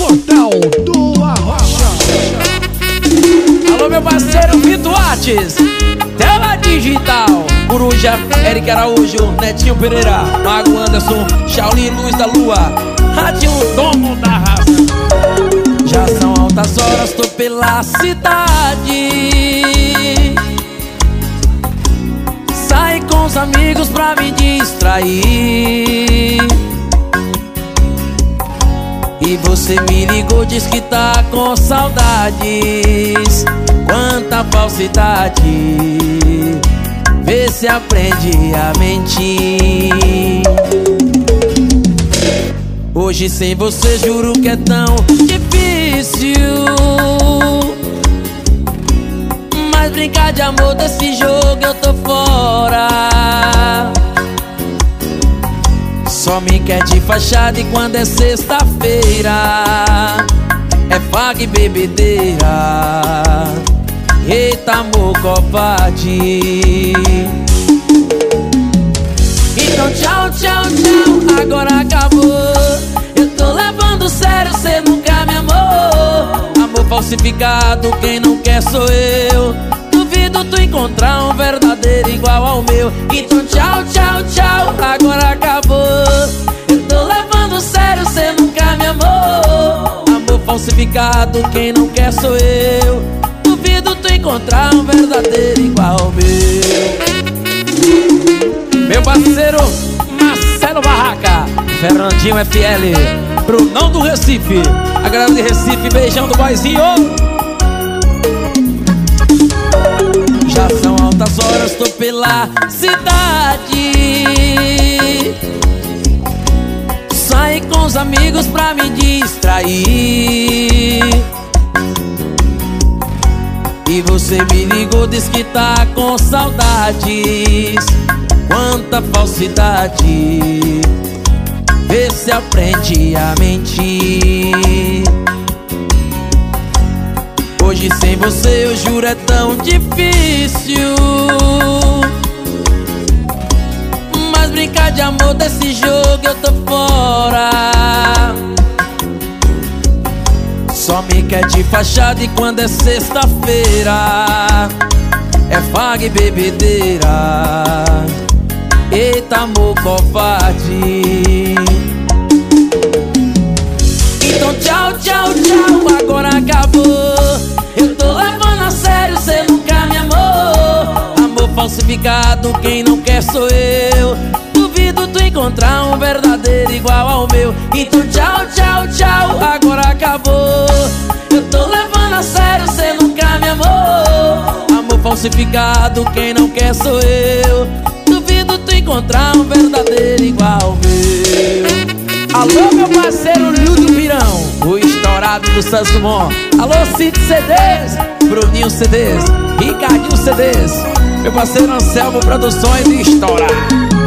Portal do Arrocha. Alô, meu parceiro Vitor Artes, Tela Digital, Coruja, Eric Araújo, Netinho Pereira, Mago Anderson, Shaolin Luz da Lua, Rádio Domo da Raça. Já são altas horas, tô pela cidade. Saí com os amigos pra me distrair. E você me ligou, diz que tá com saudades. Quanta falsidade, vê se aprende a mentir. Hoje sem você juro que é tão difícil, mas brincar de amor desse jogo eu tô fora. Só me quer de fachada e quando é sexta-feira é farra e bebedeira. Eita, amor covarde. Então tchau, tchau, tchau, agora acabou. Eu tô levando sério, cê nunca me amou. Amor falsificado, quem não quer sou eu. Duvido tu encontrar um verdadeiro igual ao meu. Então tchau, tchau, tchau, agora acabou. Eu tô levando sério, cê nunca me amou. Amor falsificado, quem não quer sou eu. Duvido tu encontrar um verdadeiro igual ao meu. Meu parceiro Marcelo Barraca, Fernandinho FL, Brunão do Recife, a galera de Recife, beijão do boizinho. Já são altas horas, tô pela cidade. Saí com os amigos pra me distrair. E você me ligou, diz que tá com saudades. Quanta falsidade, vê se aprende a mentir. Hoje sem você eu juro é tão difícil, mas brincar de amor desse jogo eu tô fora. Só me quer de fachada e quando é sexta-feira é farra e bebedeira. Eita, amor covarde. Então tchau, tchau, tchau, agora acabou. Eu tô levando a sério, cê nunca me amou. Amor falsificado, quem não quer sou eu. Duvido tu encontrar um verdadeiro igual ao meu. Então tchau, tchau, tchau, agora acabou. Eu tô levando a sério, cê nunca me amou. Amor falsificado, quem não quer sou eu. Duvido tu encontrar um verdadeiro igual ao meu. Alô, meu parceiro Lúcio Pirão, o estourado do Santos Dumont. Alô, Cid CDs, Bruninho CDs, Ricardinho CDs, meu parceiro Anselmo Produções e Estoura.